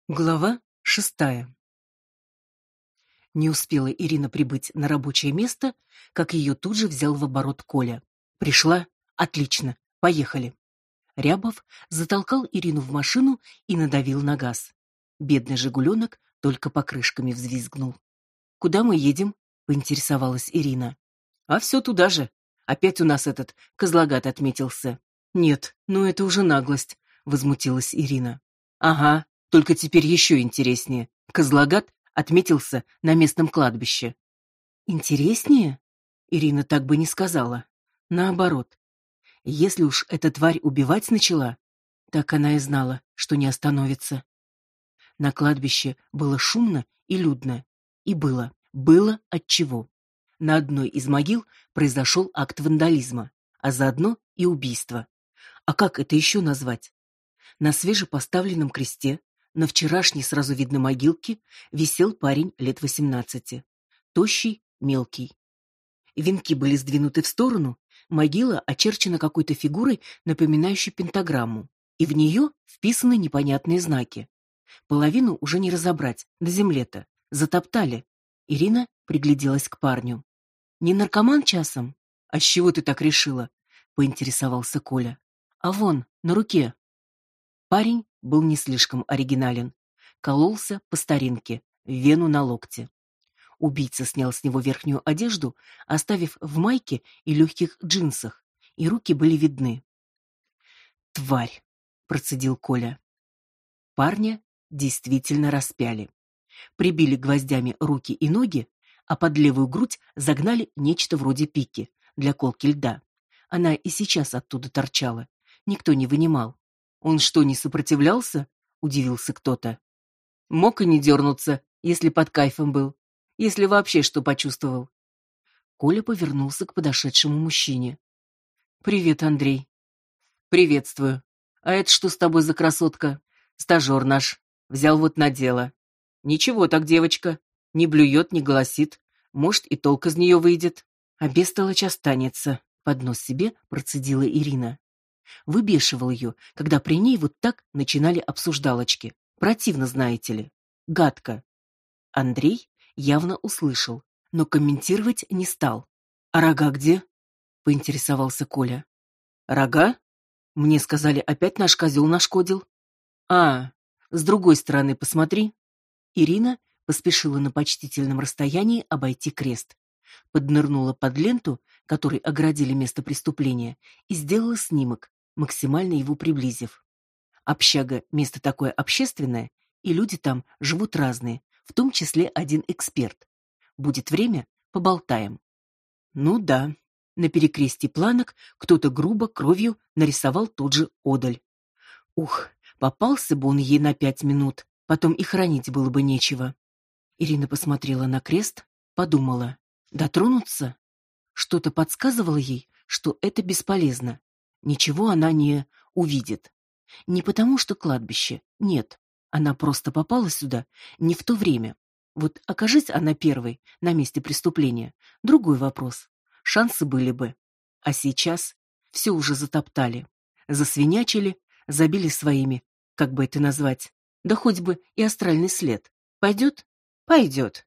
Глава 6. Не успела Ирина прибыть на рабочее место, как ее тут же взял в оборот Коля. Пришла? Отлично. Поехали. Рябов затолкал Ирину в машину и надавил на газ. Бедный «Жигуленок» только покрышками взвизгнул. Куда мы едем? Поинтересовалась Ирина. А все туда же. Опять у нас этот козлогат отметился. Нет, ну это уже наглость, возмутилась Ирина. Ага. Только теперь еще интереснее. Козлогат отметился на местном кладбище. Интереснее? Ирина так бы не сказала. Наоборот. Если уж эта тварь убивать начала, так она и знала, что не остановится. На кладбище было шумно и людно. И было отчего. На одной из могил произошел акт вандализма, а заодно и убийство. А как это еще назвать? На свежепоставленном кресте, на вчерашней сразу видно могилке, висел парень лет 18. Тощий, мелкий. Венки были сдвинуты в сторону, могила очерчена какой-то фигурой, напоминающей пентаграмму, и в нее вписаны непонятные знаки. Половину уже не разобрать, на земле-то. Затоптали. Ирина пригляделась к парню. «Не наркоман часом?» «А с чего ты так решила?» — поинтересовался Коля. «А вон, на руке». Парень был не слишком оригинален. Кололся по старинке, в вену на локте. Убийца снял с него верхнюю одежду, оставив в майке и легких джинсах, и руки были видны. «Тварь!» — процедил Коля. Парня действительно распяли. Прибили гвоздями руки и ноги, а под левую грудь загнали нечто вроде пики для колки льда. Она и сейчас оттуда торчала. Никто не вынимал. «Он что, не сопротивлялся?» — удивился кто-то. «Мог и не дернуться, если под кайфом был. Если вообще что почувствовал». Коля повернулся к подошедшему мужчине. «Привет, Андрей». «Приветствую. А это что с тобой за красотка? Стажер наш. Взял вот на дело. Ничего так девочка. Не блюет, не голосит. Может, и толк из нее выйдет. А бестолочь останется», — под нос себе процедила Ирина. Выбешивал ее, когда при ней вот так начинали обсуждалочки. Противно, знаете ли. Гадко. Андрей явно услышал, но комментировать не стал. «А рога где?» — поинтересовался Коля. «Рога? Мне сказали, опять наш козел нашкодил». «А, с другой стороны посмотри». Ирина поспешила на почтительном расстоянии обойти крест. Поднырнула под ленту, которой оградили место преступления, и сделала снимок, максимально его приблизив. Общага — место такое общественное, и люди там живут разные, в том числе один эксперт. Будет время — поболтаем. Ну да, на перекрестии планок кто-то грубо кровью нарисовал тот же одаль. Ух, попался бы он ей на 5 минут, потом и хранить было бы нечего. Ирина посмотрела на крест, подумала. Дотронуться? Что-то подсказывало ей, что это бесполезно. Ничего она не увидит. Не потому, что кладбище. Нет. Она просто попала сюда не в то время. Вот окажись она первой на месте преступления, другой вопрос. Шансы были бы. А сейчас все уже затоптали. Засвинячили, забили своими, как бы это назвать. Да хоть бы и астральный след. Пойдет? Пойдет.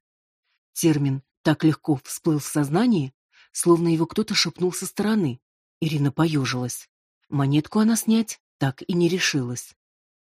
Термин так легко всплыл в сознании, словно его кто-то шепнул со стороны. Ирина поежилась. Монетку она снять так и не решилась.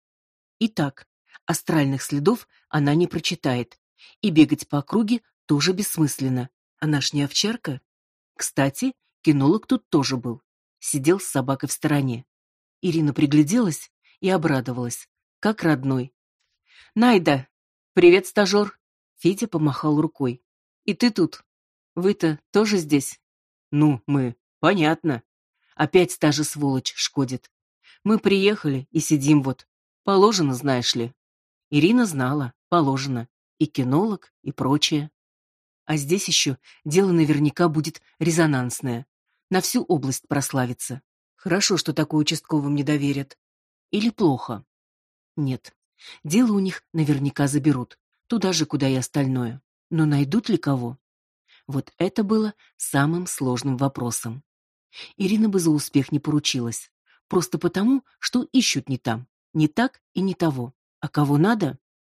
Итак, астральных следов она не прочитает, и бегать по округе тоже бессмысленно. Она ж не овчарка. Кстати, кинолог тут тоже был. Сидел с собакой в стороне. Ирина пригляделась и обрадовалась, как родной. «Найда! Привет, стажер!» Федя помахал рукой. «И ты тут? Вы-то тоже здесь?» «Ну, мы. Понятно. Опять та же сволочь шкодит. Мы приехали и сидим вот. Положено, знаешь ли». Ирина знала, положено. И кинолог, и прочее. А здесь еще дело наверняка будет резонансное. На всю область прославится. Хорошо, что такое участковым не доверят. Или плохо? Нет. Дело у них наверняка заберут. Туда же, куда и остальное. Но найдут ли кого? Вот это было самым сложным вопросом. Ирина бы за успех не поручилась. Просто потому, что ищут не там. Не так и не того. А кого надо?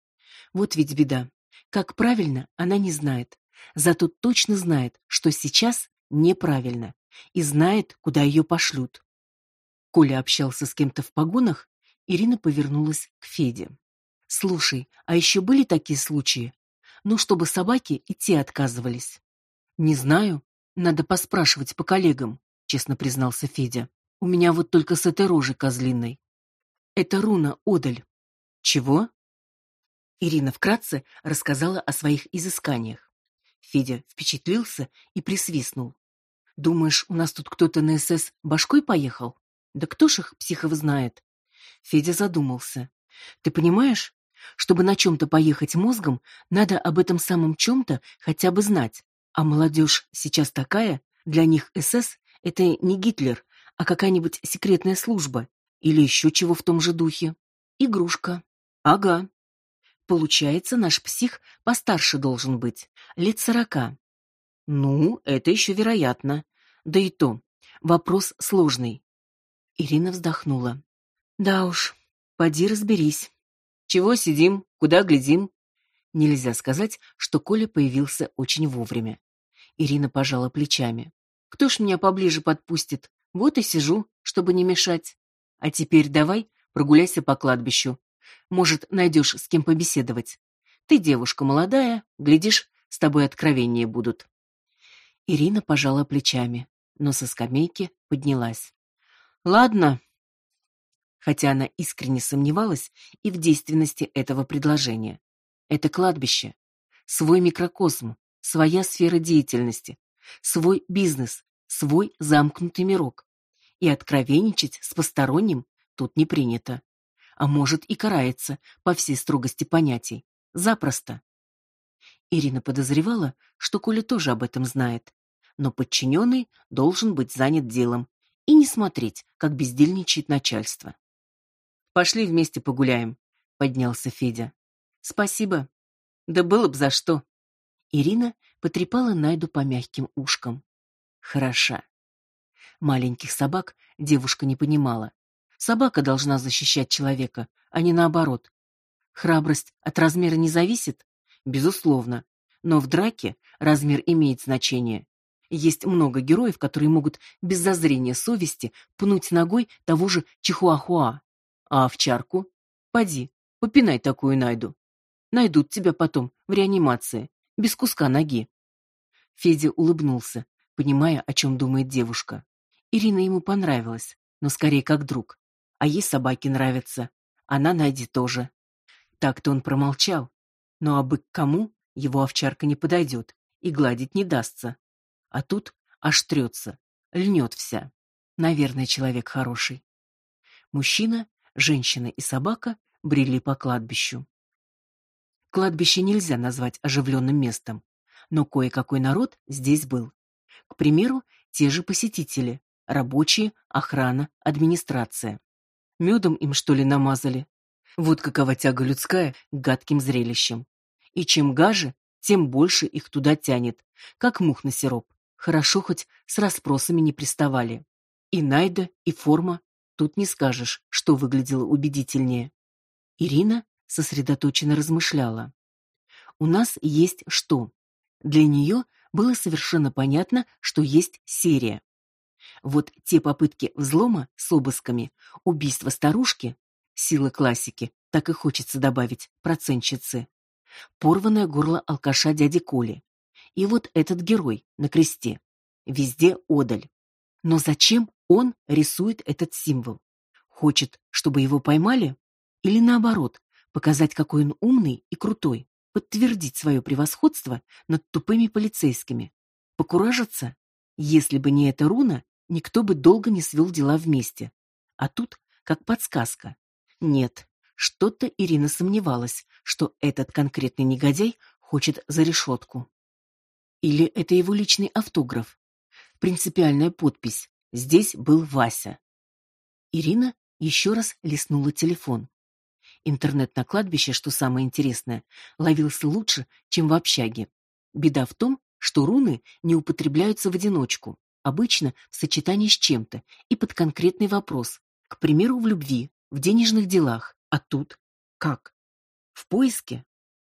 Вот ведь беда. Как правильно, она не знает. Зато точно знает, что сейчас неправильно, и знает, куда ее пошлют. Коля общался с кем-то в погонах, Ирина повернулась к Феде. Слушай, а еще были такие случаи? Ну, чтобы собаки идти отказывались. Не знаю, надо поспрашивать по коллегам, честно признался Федя. У меня вот только с этой рожей козлиной. Это руна Одаль. Чего? Ирина вкратце рассказала о своих изысканиях. Федя впечатлился и присвистнул. Думаешь, у нас тут кто-то на СС башкой поехал? Да кто ж их психов знает? Федя задумался. Ты понимаешь, чтобы на чем-то поехать мозгом, надо об этом самом чем-то хотя бы знать. А молодежь сейчас такая, для них СС — это не Гитлер, а какая-нибудь секретная служба или еще чего в том же духе. Игрушка. Ага. Получается, наш псих постарше должен быть, лет 40. Ну, это еще вероятно. Да и то, вопрос сложный. Ирина вздохнула. Да уж, поди разберись. Чего сидим, куда глядим? Нельзя сказать, что Коля появился очень вовремя. Ирина пожала плечами. Кто ж меня поближе подпустит? Вот и сижу, чтобы не мешать. А теперь давай прогуляйся по кладбищу. Может, найдешь с кем побеседовать. Ты девушка молодая, глядишь, с тобой откровения будут. Ирина пожала плечами, но со скамейки поднялась. Ладно. Хотя она искренне сомневалась и в действенности этого предложения. Это кладбище, свой микрокосм, своя сфера деятельности, свой бизнес, свой замкнутый мирок. И откровенничать с посторонним тут не принято. А может и карается по всей строгости понятий. Запросто. Ирина подозревала, что Коля тоже об этом знает. Но подчиненный должен быть занят делом и не смотреть, как бездельничает начальство. «Пошли вместе погуляем», — поднялся Федя. «Спасибо. Да было б за что». Ирина потрепала Найду по мягким ушкам. Хороша. Маленьких собак девушка не понимала. Собака должна защищать человека, а не наоборот. Храбрость от размера не зависит? Безусловно. Но в драке размер имеет значение. Есть много героев, которые могут без зазрения совести пнуть ногой того же чихуахуа. А овчарку? Поди, попинай такую Найду. Найдут тебя потом в реанимации, без куска ноги. Федя улыбнулся, понимая, о чем думает девушка. Ирина ему понравилась, но скорее как друг. А ей собаки нравятся. Она Найде тоже. Так-то он промолчал. Но абы к кому его овчарка не подойдет и гладить не дастся. А тут аж трется, льнет вся. Наверное, человек хороший. Мужчина, женщина и собака брели по кладбищу. Кладбище нельзя назвать оживленным местом, но кое-какой народ здесь был. К примеру, те же посетители, рабочие, охрана, администрация. Медом им, что ли, намазали? Вот какова тяга людская к гадким зрелищам. И чем гаже, тем больше их туда тянет, как мух на сироп. Хорошо хоть с расспросами не приставали. И Найда, и форма, тут не скажешь, что выглядело убедительнее. Ирина сосредоточенно размышляла. У нас есть что? Для нее было совершенно понятно, что есть серия. Вот те попытки взлома с обысками, убийство старушки, сила классики, так и хочется добавить, процентщицы, порванное горло алкаша дяди Коли. И вот этот герой на кресте. Везде Одаль. Но зачем он рисует этот символ? Хочет, чтобы его поймали? Или наоборот, показать, какой он умный и крутой, подтвердить свое превосходство над тупыми полицейскими? Покуражиться? Если бы не эта руна, никто бы долго не свел дела вместе. А тут как подсказка. Нет, что-то Ирина сомневалась, что этот конкретный негодяй хочет за решетку. Или это его личный автограф? Принципиальная подпись. Здесь был Вася. Ирина еще раз листнула телефон. Интернет на кладбище, что самое интересное, ловился лучше, чем в общаге. Беда в том, что руны не употребляются в одиночку, обычно в сочетании с чем-то и под конкретный вопрос. К примеру, в любви, в денежных делах. А тут как? В поиске?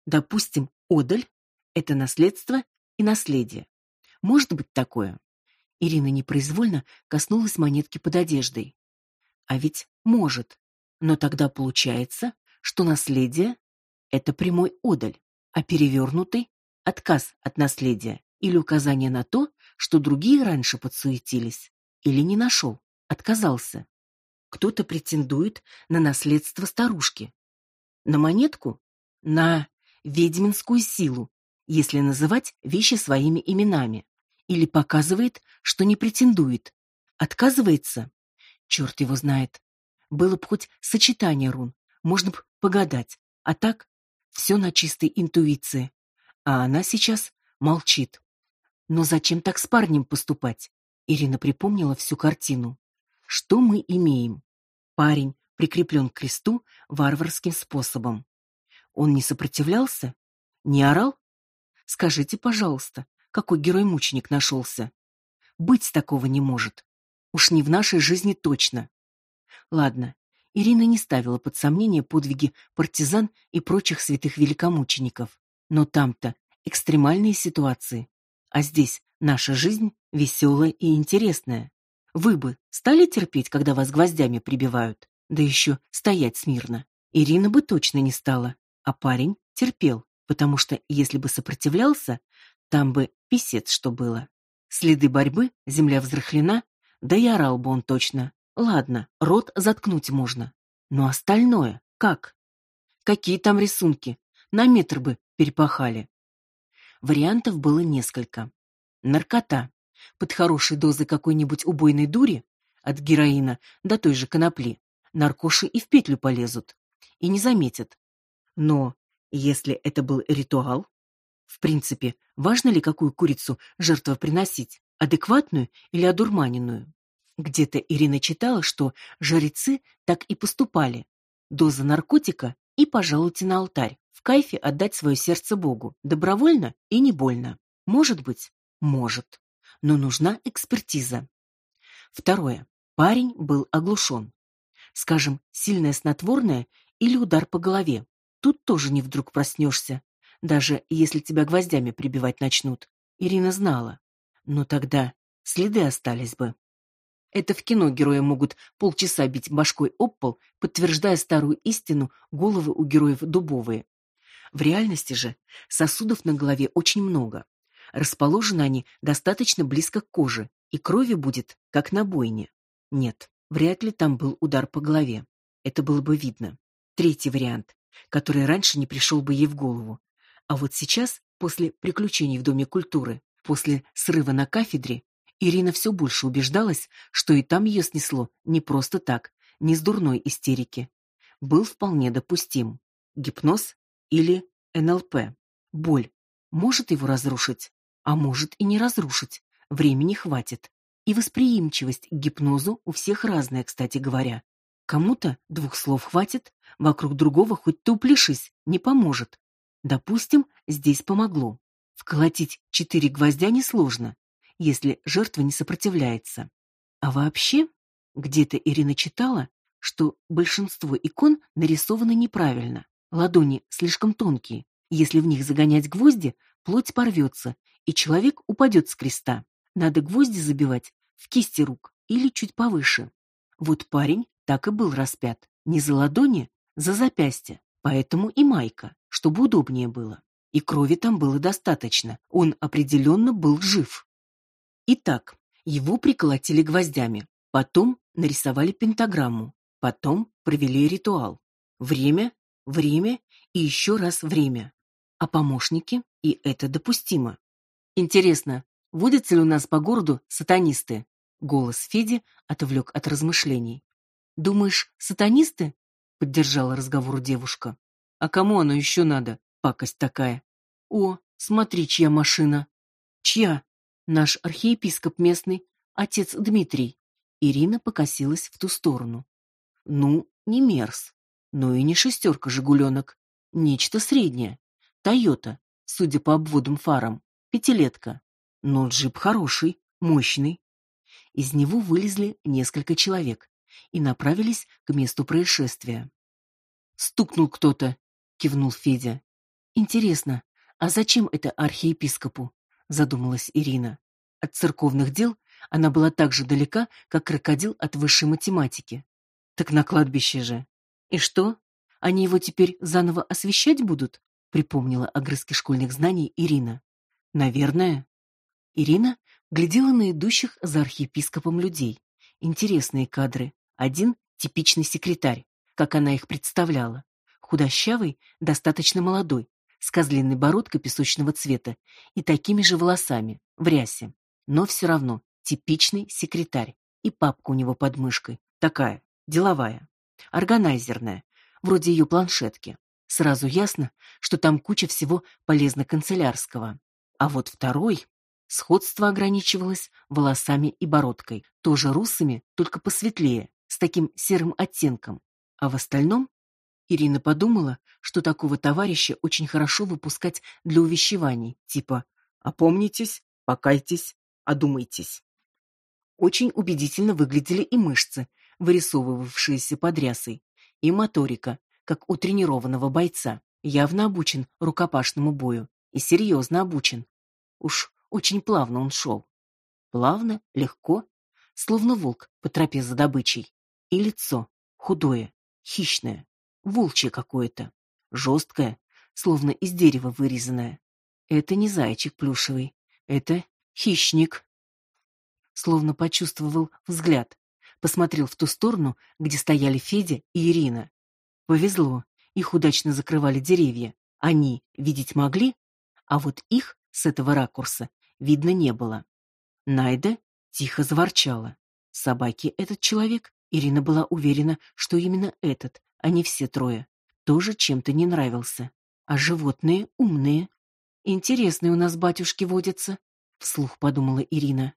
Допустим, одаль — это наследство и наследие. Может быть такое? Ирина непроизвольно коснулась монетки под одеждой. А ведь может. Но тогда получается, что наследие — это прямой одаль, а перевернутый — отказ от наследия или указание на то, что другие раньше подсуетились, или не нашел, отказался. Кто-то претендует на наследство старушки. На монетку? На ведьминскую силу, если называть вещи своими именами. Или показывает, что не претендует. Отказывается? Черт его знает. Было бы хоть сочетание рун, можно бы погадать. А так все на чистой интуиции. А она сейчас молчит. Но зачем так с парнем поступать? Ирина припомнила всю картину. Что мы имеем? Парень прикреплен к кресту варварским способом. Он не сопротивлялся? Не орал? Скажите, пожалуйста, какой герой-мученик нашелся? Быть такого не может. Уж не в нашей жизни точно. Ладно, Ирина не ставила под сомнение подвиги партизан и прочих святых великомучеников. Но там-то экстремальные ситуации. А здесь наша жизнь веселая и интересная. Вы бы стали терпеть, когда вас гвоздями прибивают? Да еще стоять смирно. Ирина бы точно не стала. А парень терпел, потому что если бы сопротивлялся, там бы писец что было. Следы борьбы, земля взрыхлена, да и орал бы он точно. Ладно, рот заткнуть можно. Но остальное как? Какие там рисунки? На метр бы перепахали. Вариантов было несколько. Наркота. Под хорошей дозой какой-нибудь убойной дури, от героина до той же конопли, наркоши и в петлю полезут. И не заметят. Но если это был ритуал, в принципе, важно ли, какую курицу жертва приносить, адекватную или одурманенную? Где-то Ирина читала, что жрецы так и поступали. Доза наркотика и пожалуйте на алтарь, в кайфе отдать свое сердце Богу, добровольно и не больно. Может быть? Может. Но нужна экспертиза. Второе. Парень был оглушен. Скажем, сильное снотворное или удар по голове. Тут тоже не вдруг проснешься, даже если тебя гвоздями прибивать начнут. Ирина знала. Но тогда следы остались бы. Это в кино герои могут полчаса бить башкой об пол, подтверждая старую истину, головы у героев дубовые. В реальности же сосудов на голове очень много. Расположены они достаточно близко к коже, и крови будет, как на бойне. Нет, вряд ли там был удар по голове. Это было бы видно. Третий вариант, который раньше не пришел бы ей в голову. А вот сейчас, после приключений в Доме культуры, после срыва на кафедре, Ирина все больше убеждалась, что и там ее снесло не просто так, не с дурной истерики. Был вполне допустим. Гипноз или НЛП. Боль может его разрушить, а может и не разрушить. Времени хватит. И восприимчивость к гипнозу у всех разная, кстати говоря. Кому-то 2 слов хватит, вокруг другого хоть ты упляшись, не поможет. Допустим, здесь помогло. Вколотить 4 гвоздя несложно, если жертва не сопротивляется. А вообще, где-то Ирина читала, что большинство икон нарисованы неправильно. Ладони слишком тонкие. Если в них загонять гвозди, плоть порвется, и человек упадет с креста. Надо гвозди забивать в кисти рук или чуть повыше. Вот парень так и был распят. Не за ладони, за запястье. Поэтому и майка, чтобы удобнее было. И крови там было достаточно. Он определенно был жив. Итак, его приколотили гвоздями. Потом нарисовали пентаграмму. Потом провели ритуал. Время и еще раз время. А помощники, и это допустимо. Интересно, водятся ли у нас по городу сатанисты? Голос Феди отвлек от размышлений. Думаешь, сатанисты? Поддержала разговор девушка. А кому оно еще надо? Пакость такая. О, смотри, чья машина. Чья? Наш архиепископ местный, отец Дмитрий. Ирина покосилась в ту сторону. Ну, не Мерс, но и не 6 «Жигуленок». Нечто среднее. Тойота, судя по обводам фарам. 5-летка. Но джип хороший, мощный. Из него вылезли несколько человек и направились к месту происшествия. «Стукнул кто-то», — кивнул Федя. Интересно, а зачем это архиепископу? Задумалась Ирина. От церковных дел она была так же далека, как крокодил от высшей математики. Так на кладбище же. И что? Они его теперь заново освещать будут? Припомнила огрызки школьных знаний Ирина. Наверное. Ирина глядела на идущих за архиепископом людей. Интересные кадры. Один типичный секретарь, как она их представляла. Худощавый, достаточно молодой, с козлиной бородкой песочного цвета и такими же волосами, в рясе. Но все равно типичный секретарь. И папка у него под мышкой, такая, деловая, органайзерная, вроде ее планшетки. Сразу ясно, что там куча всего полезно-канцелярского. А вот второй... Сходство ограничивалось волосами и бородкой, тоже русыми, только посветлее, с таким серым оттенком. А в остальном Ирина подумала, что такого товарища очень хорошо выпускать для увещеваний, типа «опомнитесь, покайтесь, одумайтесь». Очень убедительно выглядели и мышцы, вырисовывавшиеся под рясой, и моторика, как у тренированного бойца, явно обучен рукопашному бою, и серьезно обучен. Уж очень плавно он шел. Плавно, легко, словно волк по тропе за добычей. И лицо худое, хищное, волчье какое-то, жесткое, словно из дерева вырезанное. Это не зайчик плюшевый, это хищник. Словно почувствовал взгляд, посмотрел в ту сторону, где стояли Федя и Ирина. Повезло, их удачно закрывали деревья. Они видеть могли, а вот их с этого ракурса видно не было. Найда тихо заворчала. Собаки этот человек, Ирина была уверена, что именно этот, а не все трое, тоже чем-то не нравился. А животные умные. Интересные у нас батюшки водятся, вслух подумала Ирина.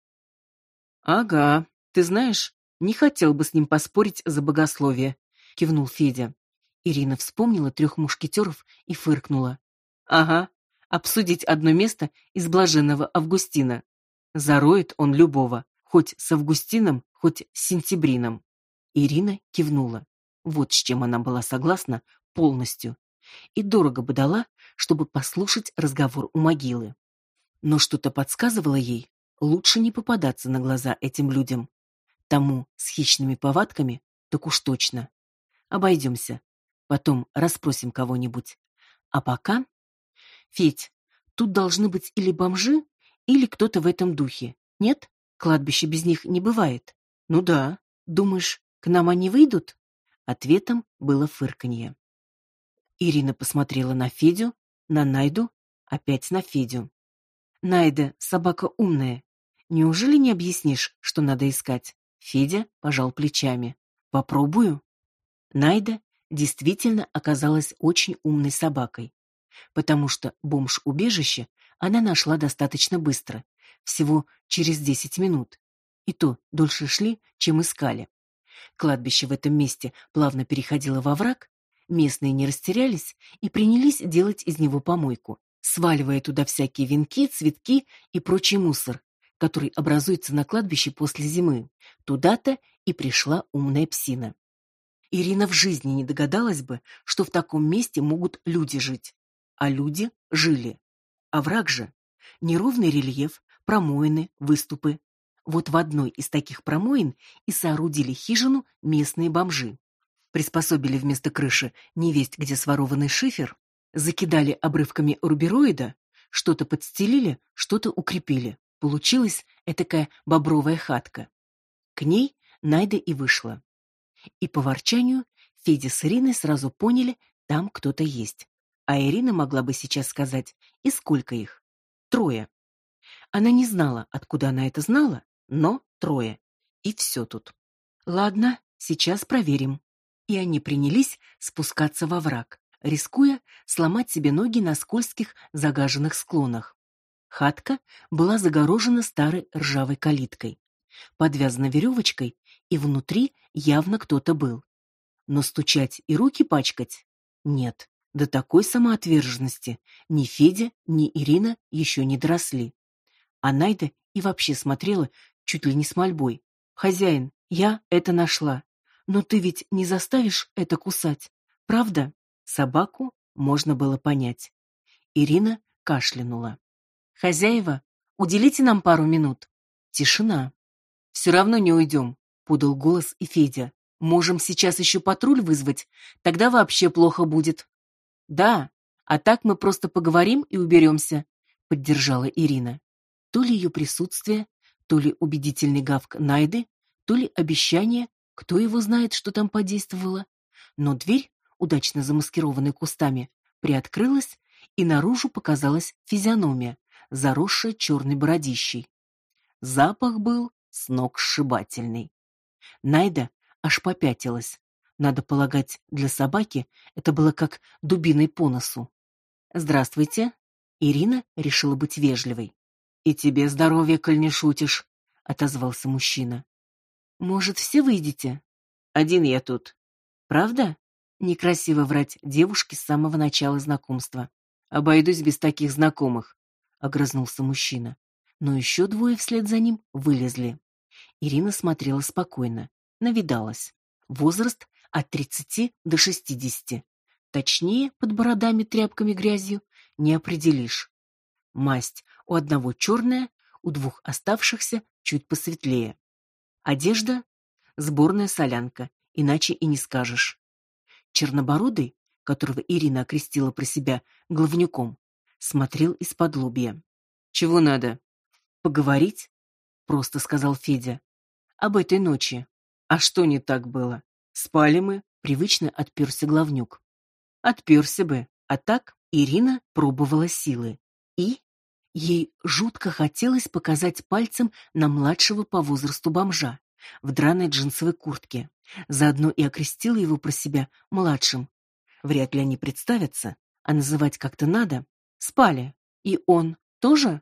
Ага, ты знаешь, не хотел бы с ним поспорить за богословие, кивнул Федя. Ирина вспомнила трех мушкетеров и фыркнула. Ага, обсудить одно место из блаженного Августина. Зароет он любого, хоть с Августином, хоть с Сентябрином. Ирина кивнула. Вот с чем она была согласна полностью. И дорого бы дала, чтобы послушать разговор у могилы. Но что-то подсказывало ей, лучше не попадаться на глаза этим людям. Тому с хищными повадками, так уж точно. Обойдемся. Потом расспросим кого-нибудь. А пока... Федь, тут должны быть или бомжи, или кто-то в этом духе. Нет? Кладбище без них не бывает. Ну да. Думаешь, к нам они выйдут? Ответом было фырканье. Ирина посмотрела на Федю, на Найду, опять на Федю. Найда, собака умная. Неужели не объяснишь, что надо искать? Федя пожал плечами. Попробую. Найда действительно оказалась очень умной собакой, потому что бомж-убежище она нашла достаточно быстро, всего через 10 минут. И то дольше шли, чем искали. Кладбище в этом месте плавно переходило во враг, местные не растерялись и принялись делать из него помойку, сваливая туда всякие венки, цветки и прочий мусор, который образуется на кладбище после зимы. Туда-то и пришла умная псина. Ирина в жизни не догадалась бы, что в таком месте могут люди жить. А люди жили. Овраг же — неровный рельеф, промоины, выступы. Вот в одной из таких промоин и соорудили хижину местные бомжи. Приспособили вместо крыши невесть где сворованный шифер, закидали обрывками рубероида, что-то подстелили, что-то укрепили. Получилась этакая бобровая хатка. К ней Найда и вышла. И по ворчанию Федя с Ириной сразу поняли, там кто-то есть. А Ирина могла бы сейчас сказать, и сколько их? 3. Она не знала, откуда она это знала, но 3. И все тут. Ладно, сейчас проверим. И они принялись спускаться во враг, рискуя сломать себе ноги на скользких загаженных склонах. Хатка была загорожена старой ржавой калиткой, подвязана веревочкой, и внутри явно кто-то был. Но стучать и руки пачкать? Нет, до такой самоотверженности ни Федя, ни Ирина еще не доросли. А Найда и вообще смотрела чуть ли не с мольбой. «Хозяин, я это нашла. Но ты ведь не заставишь это кусать, правда?» Собаку можно было понять. Ирина кашлянула. «Хозяева, уделите нам пару минут». Тишина. «Все равно не уйдем», — подал голос и Федя. «Можем сейчас еще патруль вызвать, тогда вообще плохо будет». «Да, а так мы просто поговорим и уберемся», — поддержала Ирина. То ли ее присутствие, то ли убедительный гавк Найды, то ли обещание, кто его знает, что там подействовало. Но дверь, удачно замаскированная кустами, приоткрылась, и наружу показалась физиономия, заросшая черной бородищей. Запах был сногсшибательный. Найда аж попятилась. Надо полагать, для собаки это было как дубиной по носу. «Здравствуйте». Ирина решила быть вежливой. «И тебе здоровья, коль не шутишь», — отозвался мужчина. «Может, все выйдете?» «Один я тут». «Правда?» Некрасиво врать девушке с самого начала знакомства. «Обойдусь без таких знакомых», — огрызнулся мужчина. Но еще двое вслед за ним вылезли. Ирина смотрела спокойно, навидалась. Возраст от 30 до 60. Точнее, под бородами, тряпками, грязью не определишь. Масть у одного черная, у двух оставшихся чуть посветлее. Одежда — сборная солянка, иначе и не скажешь. Чернобородый, которого Ирина окрестила про себя главнюком, смотрел из-под-лобья. «Чего надо?» «Поговорить?» — просто сказал Федя. «Об этой ночи». «А что не так было? Спали мы?» — привычно отперся главнюк. «Отперся бы, а так?» Ирина пробовала силы. И ей жутко хотелось показать пальцем на младшего по возрасту бомжа в драной джинсовой куртке. Заодно и окрестила его про себя младшим. Вряд ли они представятся, а называть как-то надо. Спали. И он тоже?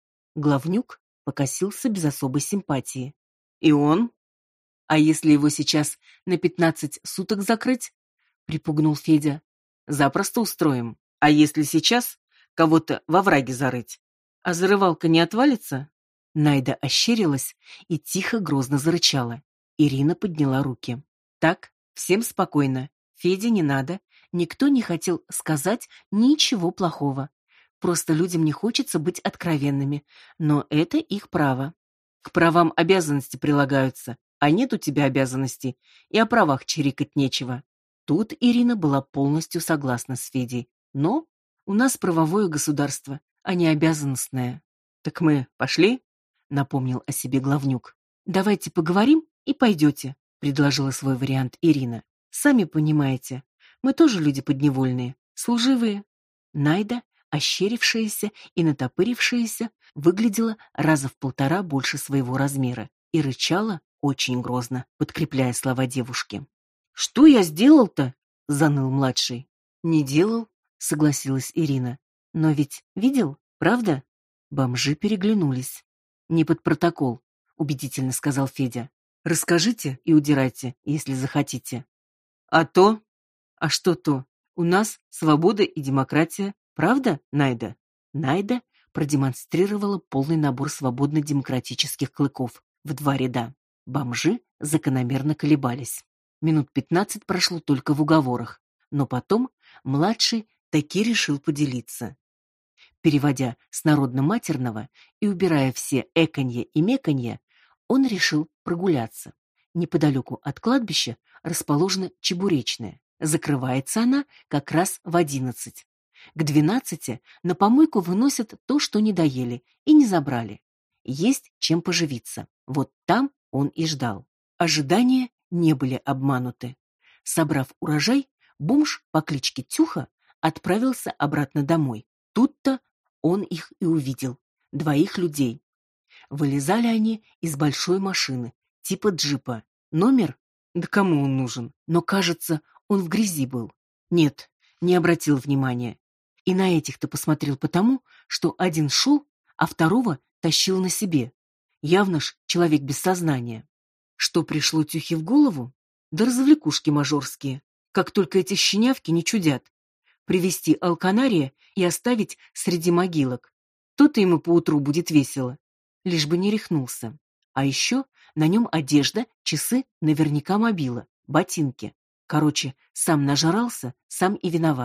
Главнюк покосился без особой симпатии. И он? А если его сейчас на 15 суток закрыть? Припугнул Федя. Запросто устроим. А если сейчас кого-то во враге зарыть? А зарывалка не отвалится? Найда ощерилась и тихо грозно зарычала. Ирина подняла руки. Так, всем спокойно. Феде не надо. Никто не хотел сказать ничего плохого. Просто людям не хочется быть откровенными. Но это их право. К правам обязанности прилагаются. А нет у тебя обязанностей. И о правах чирикать нечего. Тут Ирина была полностью согласна с Федей. Но у нас правовое государство, а не обязанностное. Так мы пошли? Напомнил о себе главнюк. «Давайте поговорим и пойдете», — предложила свой вариант Ирина. «Сами понимаете, мы тоже люди подневольные, служивые». Найда, ощерившаяся и натопырившаяся, выглядела раза в 1,5 больше своего размера и рычала очень грозно, подкрепляя слова девушки. «Что я сделал-то?» — заныл младший. «Не делал», — согласилась Ирина. «Но ведь видел, правда?» Бомжи переглянулись. «Не под протокол», — убедительно сказал Федя. «Расскажите и удирайте, если захотите». «А то?» «А что то? У нас свобода и демократия, правда, Найда?» Найда продемонстрировала полный набор свободно-демократических клыков в 2 ряда. Бомжи закономерно колебались. Минут 15 прошло только в уговорах, но потом младший таки решил поделиться. Переводя с народно-матерного и убирая все эканье и меканье, он решил прогуляться. Неподалеку от кладбища расположена чебуречная. Закрывается она как раз в 11. К 12 на помойку выносят то, что не доели и не забрали. Есть чем поживиться. Вот там он и ждал. Ожидания не были обмануты. Собрав урожай, бомж по кличке Тюха отправился обратно домой. Тут-то он их и увидел. 2 людей. Вылезали они из большой машины, типа джипа. Номер? Да кому он нужен? Но, кажется, он в грязи был. Нет, не обратил внимания. И на этих-то посмотрел потому, что один шел, а второго тащил на себе. Явно ж человек без сознания. Что пришло Тюхе в голову? Да развлекушки мажорские. Как только эти щенявки не чудят. Привести алканария и оставить среди могилок. То-то ему поутру будет весело. Лишь бы не рехнулся. А еще на нем одежда, часы, наверняка мобила, ботинки. Короче, сам нажрался, сам и виноват.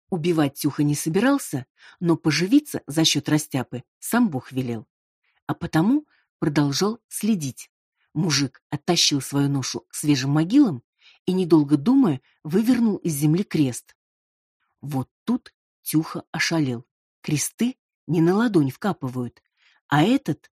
Убивать Тюха не собирался, но поживиться за счет растяпы сам Бог велел. А потому продолжал следить. Мужик оттащил свою ношу к свежим могилам и, недолго думая, вывернул из земли крест. Вот тут Тюха ошалел. Кресты не на ладонь вкапывают, а этот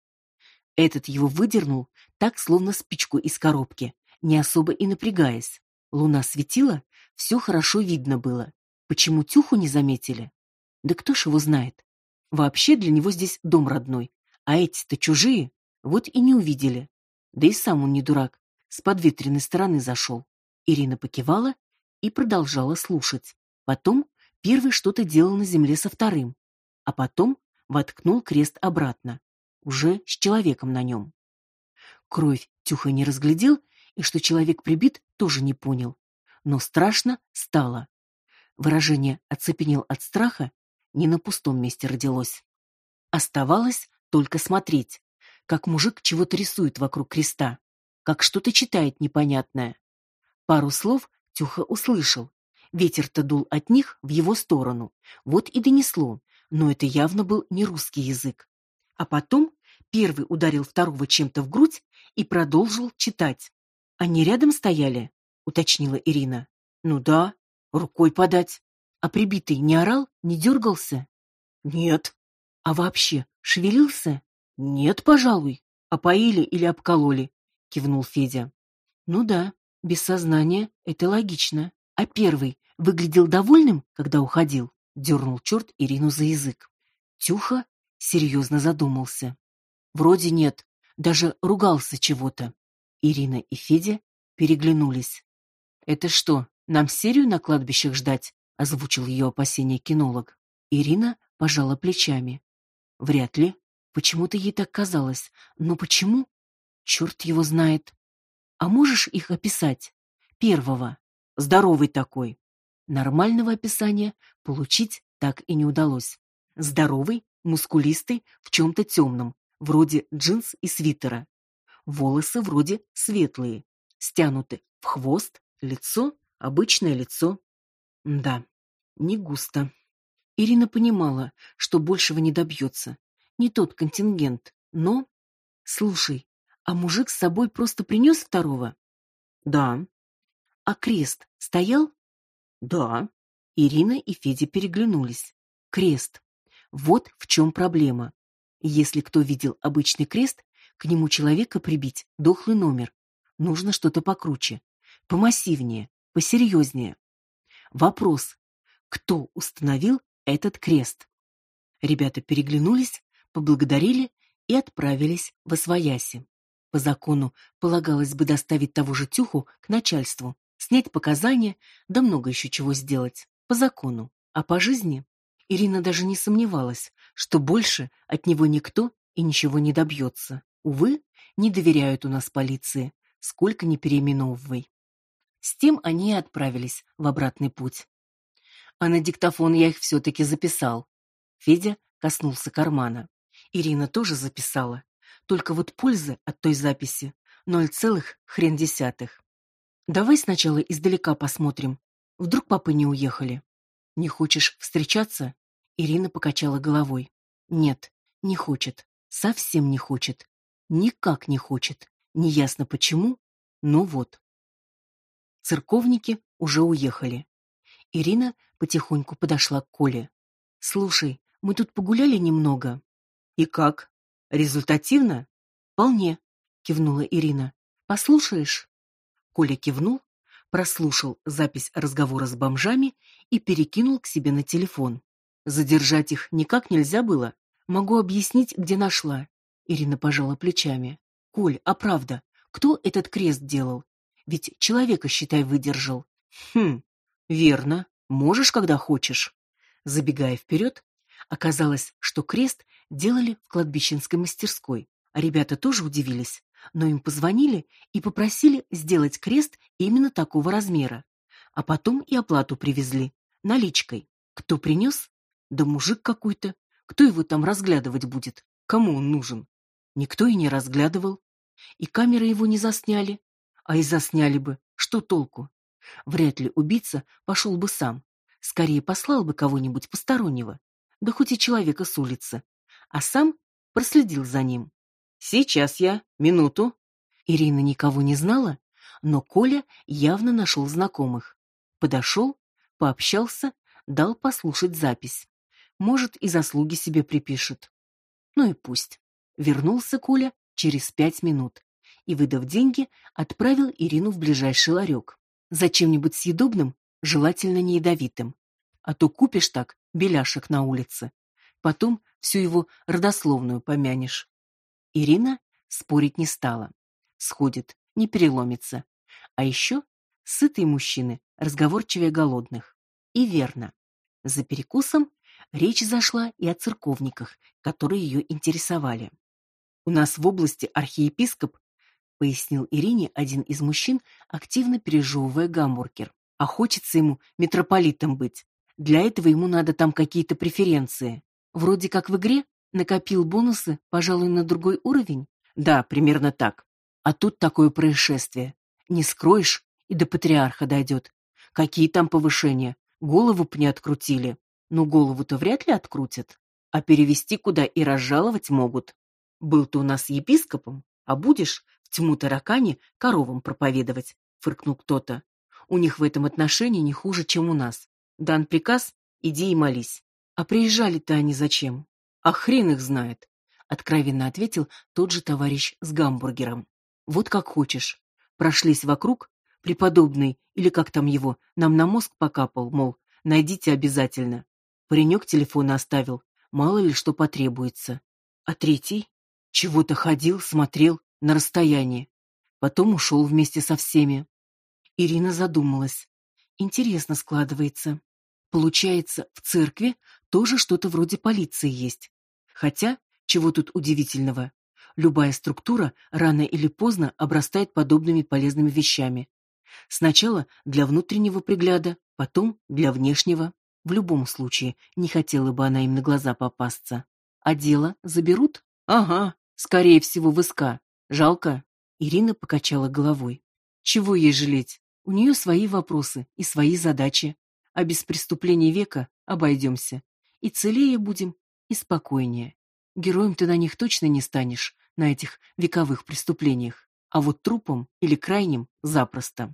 его выдернул так, словно спичку из коробки, не особо и напрягаясь. Луна светила, все хорошо видно было. Почему Тюху не заметили? Да кто ж его знает? Вообще для него здесь дом родной, а эти-то чужие, вот и не увидели. Да и сам он не дурак, с подветренной стороны зашел. Ирина покивала и продолжала слушать. Потом первый что-то делал на земле со вторым, а потом воткнул крест обратно, уже с человеком на нем. Кровь Тюха не разглядел, и что человек прибит, тоже не понял. Но страшно стало. Выражение «оцепенел от страха» не на пустом месте родилось. Оставалось только смотреть, как мужик чего-то рисует вокруг креста, как что-то читает непонятное. Пару слов Тюха услышал. Ветер-то дул от них в его сторону. Вот и донесло, но это явно был не русский язык. А потом первый ударил второго чем-то в грудь и продолжил читать. «Они рядом стояли?» — уточнила Ирина. «Ну да, рукой подать. А прибитый не орал, не дергался?» «Нет». «А вообще шевелился?» «Нет, пожалуй. Опоили или обкололи?» — кивнул Федя. «Ну да, без сознания это логично. А первый выглядел довольным, когда уходил?» — дернул черт Ирину за язык. Тюха серьезно задумался. «Вроде нет, даже ругался чего-то». Ирина и Федя переглянулись. «Это что, нам серию на кладбищах ждать?» — озвучил ее опасение кинолог. Ирина пожала плечами. «Вряд ли. Почему-то ей так казалось. Но почему? Черт его знает. А можешь их описать? Первого. Здоровый такой». Нормального описания получить так и не удалось. Здоровый, мускулистый, в чем-то темном, вроде джинс и свитера. Волосы вроде светлые, стянуты в хвост, лицо — обычное лицо. Да, не густо. Ирина понимала, что большего не добьется. Не тот контингент, но... Слушай, а мужик с собой просто принес второго? Да. А крест стоял? Да. Ирина и Федя переглянулись. Крест. Вот в чем проблема. Если кто видел обычный крест, к нему человека прибить дохлый номер. Нужно что-то покруче, помассивнее, посерьезнее. Вопрос: кто установил этот крест? Ребята переглянулись, поблагодарили и отправились восвояси. По закону полагалось бы доставить того же Тюху к начальству, снять показания, да много еще чего сделать. По закону. А по жизни Ирина даже не сомневалась, что больше от него никто и ничего не добьется. Увы, не доверяют у нас полиции, сколько ни переименовывай. С тем они и отправились в обратный путь. А на диктофон я их все-таки записал. Федя коснулся кармана. Ирина тоже записала. Только вот пользы от той записи 0,0. Давай сначала издалека посмотрим. Вдруг папы не уехали. Не хочешь встречаться? Ирина покачала головой. Нет, не хочет. Совсем не хочет. Никак не хочет. Неясно почему, но вот. Церковники уже уехали. Ирина потихоньку подошла к Коле. «Слушай, мы тут погуляли немного». «И как? Результативно?» «Вполне», — кивнула Ирина. «Послушаешь?» Коля кивнул, прослушал запись разговора с бомжами и перекинул к себе на телефон. «Задержать их никак нельзя было? Могу объяснить, где нашла». Ирина пожала плечами. «Коль, а правда, кто этот крест делал? Ведь человека, считай, выдержал». «Хм, верно. Можешь, когда хочешь». Забегая вперед, оказалось, что крест делали в кладбищенской мастерской. А ребята тоже удивились, но им позвонили и попросили сделать крест именно такого размера. А потом и оплату привезли, наличкой. Кто принес? Да мужик какой-то. Кто его там разглядывать будет? Кому он нужен? Никто и не разглядывал. И камеры его не засняли. А и засняли бы, что толку? Вряд ли убийца пошел бы сам. скорее послал бы кого-нибудь постороннего, да хоть и человека с улицы, а сам проследил за ним. «Сейчас я, минуту». Ирина никого не знала, но Коля явно нашел знакомых. Подошел, пообщался, дал послушать запись. Может, и заслуги себе припишет. Ну и пусть. Вернулся Коля через 5 минут и, выдав деньги, отправил Ирину в ближайший ларек. За чем-нибудь съедобным, желательно не ядовитым. А то купишь так беляшек на улице. Потом всю его родословную помянешь. Ирина спорить не стала. Сходит, не переломится. А еще сытые мужчины разговорчивее голодных. И верно. За перекусом речь зашла и о церковниках, которые ее интересовали. «У нас в области архиепископ», — пояснил Ирине один из мужчин, активно пережевывая гамбургер. «А хочется ему митрополитом быть. Для этого ему надо там какие-то преференции. Вроде как в игре накопил бонусы, пожалуй, на другой уровень. Да, примерно так. А тут такое происшествие. Не скроешь, и до патриарха дойдет. Какие там повышения? Голову б не открутили. Ну, голову-то вряд ли открутят. А перевести куда и разжаловать могут. Был-то у нас епископом, а будешь в тьму таракани коровам проповедовать», — фыркнул кто-то. «У них в этом отношении не хуже, чем у нас. Дан приказ — иди и молись. А приезжали-то они зачем? А хрен их знает», — откровенно ответил тот же товарищ с гамбургером. «Вот как хочешь. Прошлись вокруг, преподобный, или как там его, нам на мозг покапал, мол, найдите обязательно. Паренек телефон оставил, мало ли что потребуется. А третий чего-то ходил, смотрел на расстоянии. Потом ушел вместе со всеми». Ирина задумалась. Интересно складывается. Получается, в церкви тоже что-то вроде полиции есть. Хотя, чего тут удивительного? Любая структура рано или поздно обрастает подобными полезными вещами. Сначала для внутреннего пригляда, потом для внешнего. В любом случае, не хотела бы она им на глаза попасться. А дело заберут? Ага, скорее всего, в СК. Жалко. Ирина покачала головой. Чего ей жалеть? У нее свои вопросы и свои задачи. А без преступлений века обойдемся. И целее будем, и спокойнее. Героем ты на них точно не станешь, на этих вековых преступлениях. А вот трупом или крайним запросто.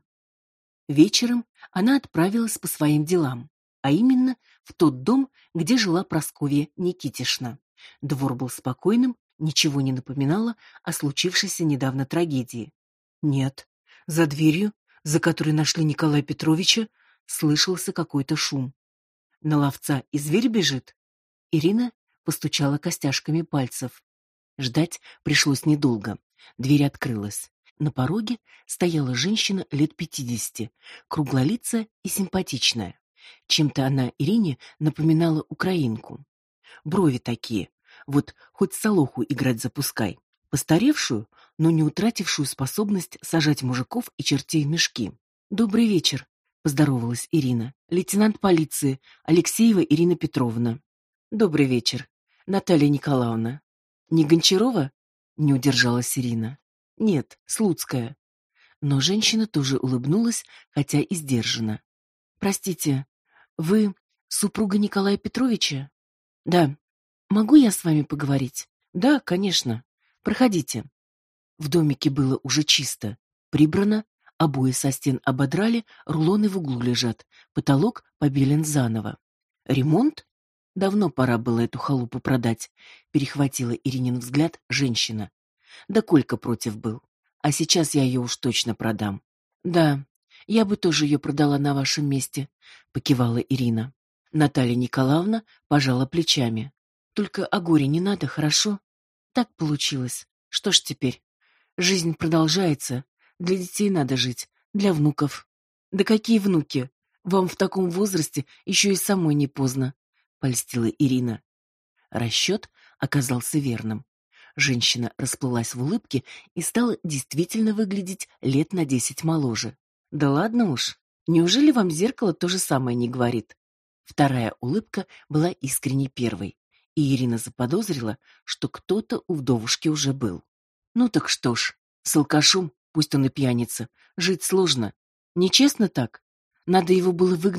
Вечером она отправилась по своим делам, а именно в тот дом, где жила Прасковья Никитишна. Двор был спокойным, ничего не напоминало о случившейся недавно трагедии. Нет, за дверью, за которой нашли Николая Петровича, слышался какой-то шум. На ловца и зверь бежит? Ирина постучала костяшками пальцев. Ждать пришлось недолго. Дверь открылась. На пороге стояла женщина лет 50, круглолицая и симпатичная. Чем-то она Ирине напоминала украинку. Брови такие, вот хоть солоху играть запускай. Постаревшую, но не утратившую способность сажать мужиков и чертей в мешки. «Добрый вечер», — поздоровалась Ирина. «Лейтенант полиции Алексеева Ирина Петровна». «Добрый вечер, Наталья Николаевна». «Не Гончарова?» — не удержалась Ирина. «Нет, Слуцкая». Но женщина тоже улыбнулась, хотя и сдержанно. «Простите, вы супруга Николая Петровича?» «Да. Могу я с вами поговорить?» «Да, конечно. Проходите». В домике было уже чисто, прибрано, обои со стен ободрали, рулоны в углу лежат, потолок побелен заново. «Ремонт? Давно пора было эту халупу продать», — перехватила Иринин взгляд женщина. «Да Колька против был. А сейчас я ее уж точно продам». «Да, я бы тоже ее продала на вашем месте», — покивала Ирина. Наталья Николаевна пожала плечами. «Только о горе не надо, хорошо? Так получилось. Что ж теперь? Жизнь продолжается. Для детей надо жить, для внуков». «Да какие внуки? Вам в таком возрасте еще и самой не поздно», — польстила Ирина. Расчет оказался верным. Женщина расплылась в улыбке и стала действительно выглядеть лет на 10 моложе. «Да ладно уж. Неужели вам зеркало то же самое не говорит?» Вторая улыбка была искренней первой, и Ирина заподозрила, что кто-то у вдовушки уже был. «Ну так что ж, с алкашом, пусть он и пьяница, жить сложно. Нечестно так. Надо его было выгнать,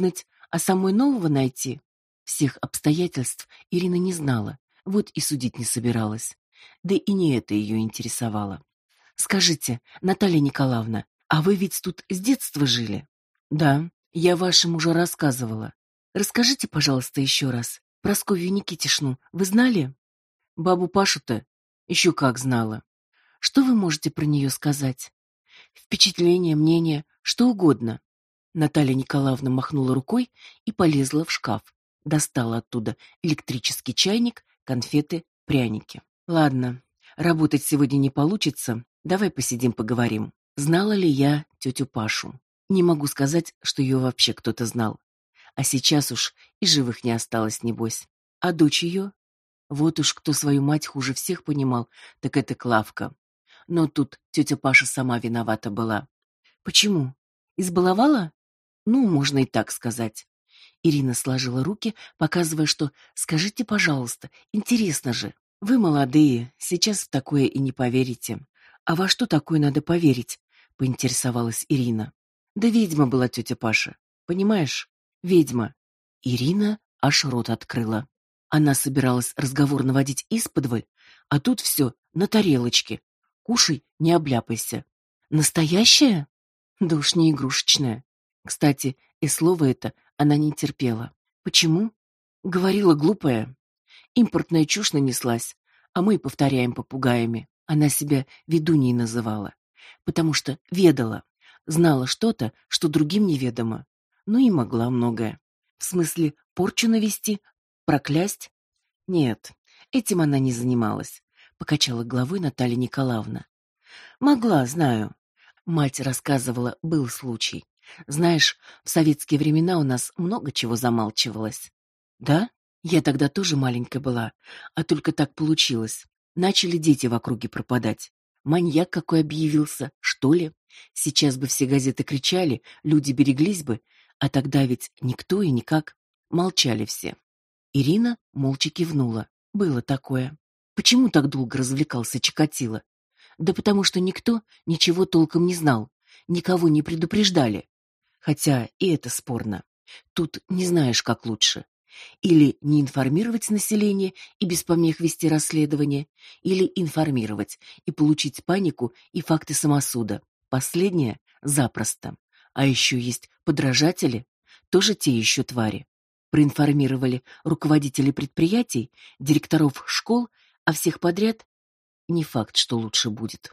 А самой нового найти? Всех обстоятельств Ирина не знала, вот и судить не собиралась. Да и не это ее интересовало. Скажите, Наталья Николаевна, а вы ведь тут с детства жили? Да, я вашим уже рассказывала. Расскажите, пожалуйста, еще раз. Прасковью Никитишну вы знали? Бабу Пашу-то еще как знала. Что вы можете про нее сказать? Впечатление, мнение, что угодно. Наталья Николаевна махнула рукой и полезла в шкаф. Достала оттуда электрический чайник, конфеты, пряники. Ладно, работать сегодня не получится. Давай посидим, поговорим. Знала ли я тетю Пашу? Не могу сказать, что ее вообще кто-то знал. А сейчас уж и живых не осталось, небось. А дочь ее? Вот уж кто свою мать хуже всех понимал, так это Клавка. Но тут тетя Паша сама виновата была. Почему? Избаловала? Ну, можно и так сказать. Ирина сложила руки, показывая, что «скажите, пожалуйста, интересно же. Вы молодые, сейчас в такое и не поверите». «А во что такое надо поверить?» — поинтересовалась Ирина. «Да ведьма была тетя Паша. Понимаешь? Ведьма». Ирина аж рот открыла. Она собиралась разговор наводить исподволь, а тут все на тарелочке. Кушай, не обляпайся. Настоящая? Да уж не игрушечная. Кстати, и слово это она не терпела. Почему? Говорила глупая. Импортная чушь нанеслась, а мы повторяем попугаями. Она себя ведуньей называла, потому что ведала, знала что-то, что другим неведомо. Ну и могла многое. В смысле, порчу навести, проклясть? Нет, этим она не занималась, покачала головой Наталья Николаевна. Могла, знаю. Мать рассказывала, был случай. Знаешь, в советские времена у нас много чего замалчивалось. Да? Я тогда тоже маленькая была, а только так получилось. Начали дети в округе пропадать. Маньяк какой объявился, что ли? Сейчас бы все газеты кричали, люди береглись бы, а тогда ведь никто и никак. Молчали все. Ирина молча кивнула. Было такое. Почему так долго развлекался Чикатило? Да потому что никто ничего толком не знал, никого не предупреждали. Хотя и это спорно. Тут не знаешь, как лучше. Или не информировать население и без помех вести расследование, или информировать и получить панику и факты самосуда. Последнее запросто. А еще есть подражатели, тоже те еще твари. Проинформировали руководителей предприятий, директоров школ, а всех подряд не факт, что лучше будет.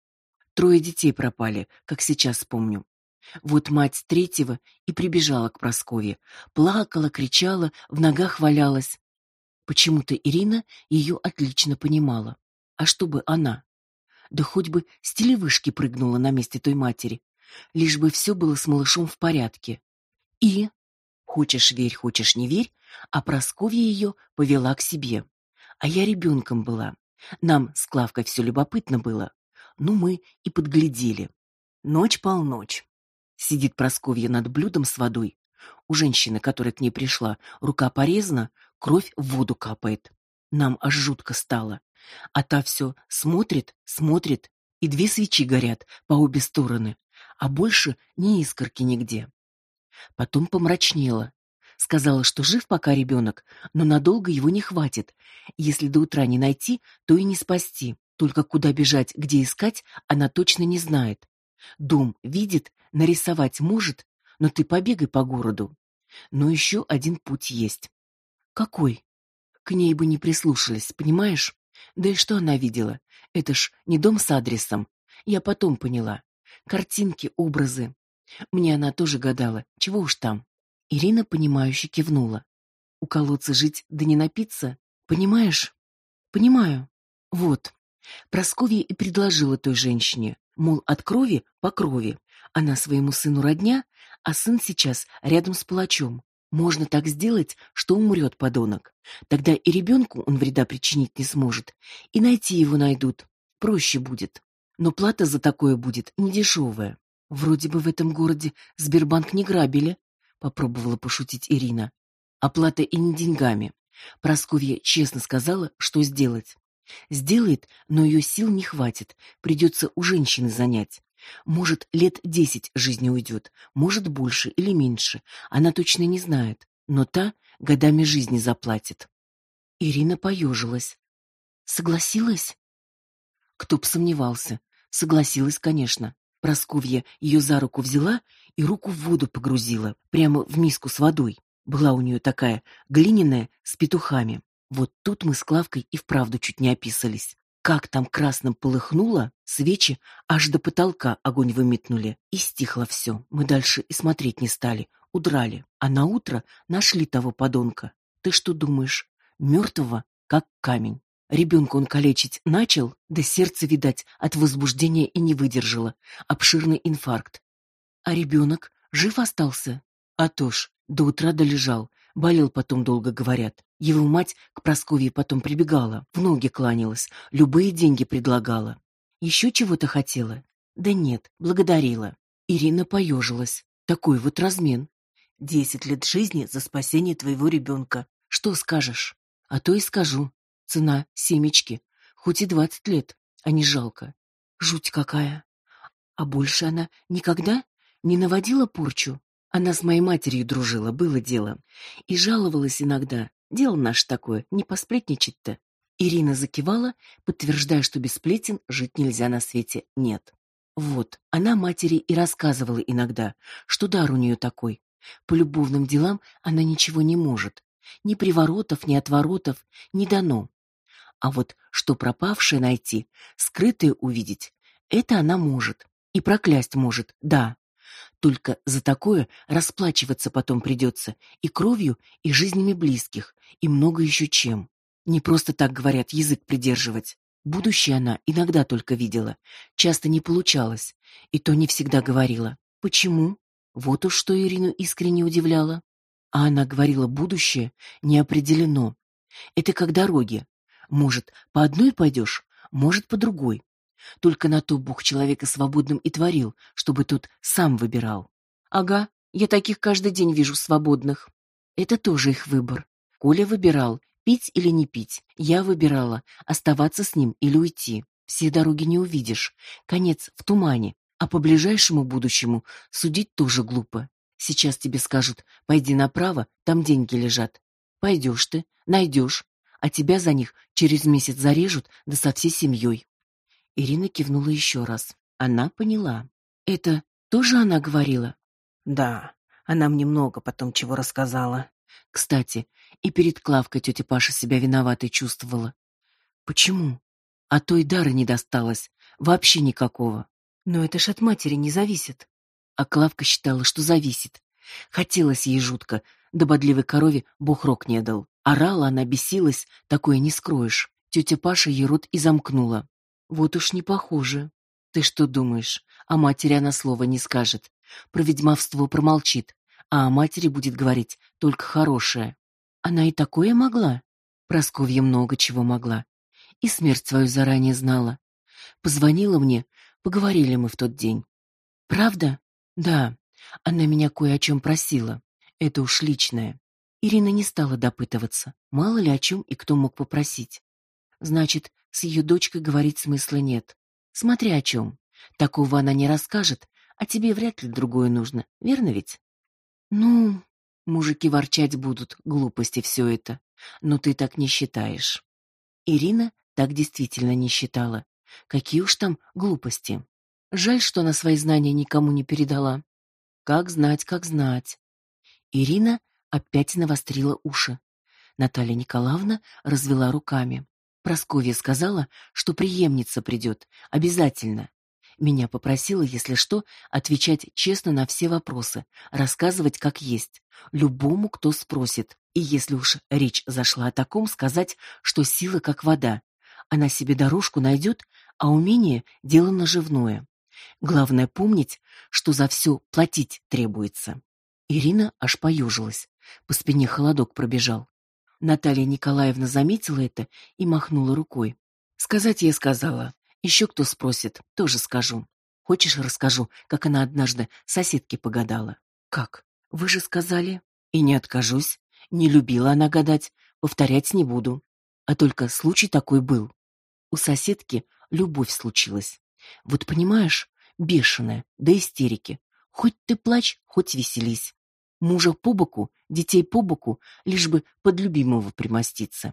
3 детей пропали, как сейчас помню. Вот мать третьего и прибежала к Прасковье, плакала, кричала, в ногах валялась. Почему-то Ирина ее отлично понимала. А что бы она? Да хоть бы с телевышки прыгнула на месте той матери, лишь бы все было с малышом в порядке. И, хочешь верь, хочешь не верь, а Прасковья ее повела к себе. А я ребенком была. Нам с Клавкой все любопытно было. Ну, мы и подглядели. Ночь-полночь. Сидит Прасковья над блюдом с водой. У женщины, которая к ней пришла, рука порезана, кровь в воду капает. Нам аж жутко стало. А та все смотрит, смотрит, и 2 свечи горят по обе стороны, а больше ни искорки нигде. Потом помрачнела. Сказала, что жив пока ребенок, но надолго его не хватит. Если до утра не найти, то и не спасти. Только куда бежать, где искать, она точно не знает. Дом видит, нарисовать может, но ты побегай по городу. Но еще один путь есть. Какой? К ней бы не прислушались, понимаешь? Да и что она видела? Это ж не дом с адресом. Я потом поняла. Картинки, образы. Мне она тоже гадала, чего уж там. Ирина, понимающе кивнула. У колодца жить да не напиться? Понимаешь? Понимаю. Вот. Прасковья и предложила той женщине, мол, от крови по крови. Она своему сыну родня, а сын сейчас рядом с палачом. Можно так сделать, что умрет подонок. Тогда и ребенку он вреда причинить не сможет, и найти его найдут. Проще будет. Но плата за такое будет недешевая. Вроде бы в этом городе Сбербанк не грабили, попробовала пошутить Ирина. Оплата и не деньгами. Прасковья честно сказала, что сделать. Сделает, но ее сил не хватит, придется у женщины занять. Может, лет 10 жизни уйдет, может, больше или меньше, она точно не знает, но та годами жизни заплатит. Ирина поежилась. Согласилась? Кто б сомневался. Согласилась, конечно. Прасковья ее за руку взяла и руку в воду погрузила, прямо в миску с водой. Была у нее такая, глиняная, с петухами. Вот тут мы с Клавкой и вправду чуть не описались. Как там красным полыхнуло, свечи аж до потолка огонь выметнули, и стихло все. Мы дальше и смотреть не стали, удрали. А наутро нашли того подонка. Ты что думаешь? Мертвого, как камень. Ребенка он калечить начал, да сердце, видать, от возбуждения и не выдержало. Обширный инфаркт. А ребенок жив остался? А то ж, до утра долежал. Болел потом долго, говорят. Его мать к Прасковье потом прибегала, в ноги кланялась, любые деньги предлагала. Еще чего-то хотела? Да нет, благодарила. Ирина поежилась. Такой вот размен. 10 лет жизни за спасение твоего ребенка. Что скажешь? А то и скажу. Цена семечки. Хоть и 20 лет, а не жалко. Жуть какая. А больше она никогда не наводила порчу? Она с моей матерью дружила, было дело. И жаловалась иногда. Дело наше такое, не посплетничать-то. Ирина закивала, подтверждая, что без сплетен жить нельзя на свете нет. Вот, она матери и рассказывала иногда, что дар у нее такой. По любовным делам она ничего не может. Ни приворотов, ни отворотов не дано. А вот что пропавшее найти, скрытое увидеть, это она может. И проклясть может, да. Только за такое расплачиваться потом придется и кровью, и жизнями близких, и много еще чем. Не просто так говорят, язык придерживать. Будущее она иногда только видела, часто не получалось, и то не всегда говорила. Почему? Вот уж что Ирину искренне удивляло. А она говорила, будущее не определено. Это как дороги. Может, по одной пойдешь, может, по другой. Только на то Бог человека свободным и творил, чтобы тот сам выбирал. Ага, я таких каждый день вижу свободных. Это тоже их выбор. Коля выбирал, пить или не пить. Я выбирала, оставаться с ним или уйти. Все дороги не увидишь. Конец в тумане. А по ближайшему будущему судить тоже глупо. Сейчас тебе скажут, пойди направо, там деньги лежат. Пойдешь ты, найдешь, а тебя за них через месяц зарежут, да со всей семьей. Ирина кивнула еще раз. Она поняла. Это тоже она говорила? Да, она мне много потом чего рассказала. Кстати, и перед Клавкой тетя Паша себя виноватой чувствовала. Почему? А то и дара не досталось, вообще никакого. Но это ж от матери не зависит. А Клавка считала, что зависит. Хотелось ей жутко, да бодливой корове Бог рог не дал. Орала она, бесилась, такое не скроешь. Тетя Паша ей рот и замкнула. Вот уж не похоже. Ты что думаешь? О матери она слова не скажет. Про ведьмовство промолчит, а о матери будет говорить только хорошее. Она и такое могла. Прасковья много чего могла. И смерть свою заранее знала. Позвонила мне, поговорили мы в тот день. Правда? Да. Она меня кое о чем просила. Это уж личное. Ирина не стала допытываться. Мало ли о чем и кто мог попросить. Значит, с ее дочкой говорить смысла нет. Смотри о чем. Такого она не расскажет, а тебе вряд ли другое нужно, верно ведь? Ну, мужики ворчать будут, глупости все это. Но ты так не считаешь. Ирина так действительно не считала. Какие уж там глупости. Жаль, что она свои знания никому не передала. Как знать, как знать. Ирина опять навострила уши. Наталья Николаевна развела руками. Прасковья сказала, что преемница придет, обязательно. Меня попросила, если что, отвечать честно на все вопросы, рассказывать как есть, любому, кто спросит. И если уж речь зашла о таком, сказать, что сила как вода. Она себе дорожку найдет, а умение — дело наживное. Главное помнить, что за все платить требуется. Ирина аж поежилась, по спине холодок пробежал. Наталья Николаевна заметила это и махнула рукой. Сказать я сказала. Еще кто спросит, тоже скажу. Хочешь, расскажу, как она однажды соседке погадала? Как? Вы же сказали. И не откажусь. Не любила она гадать, повторять не буду. А только случай такой был. У соседки любовь случилась. Вот понимаешь, бешеная, до истерики. Хоть ты плачь, хоть веселись. Мужа по боку, детей по боку, лишь бы под любимого примоститься.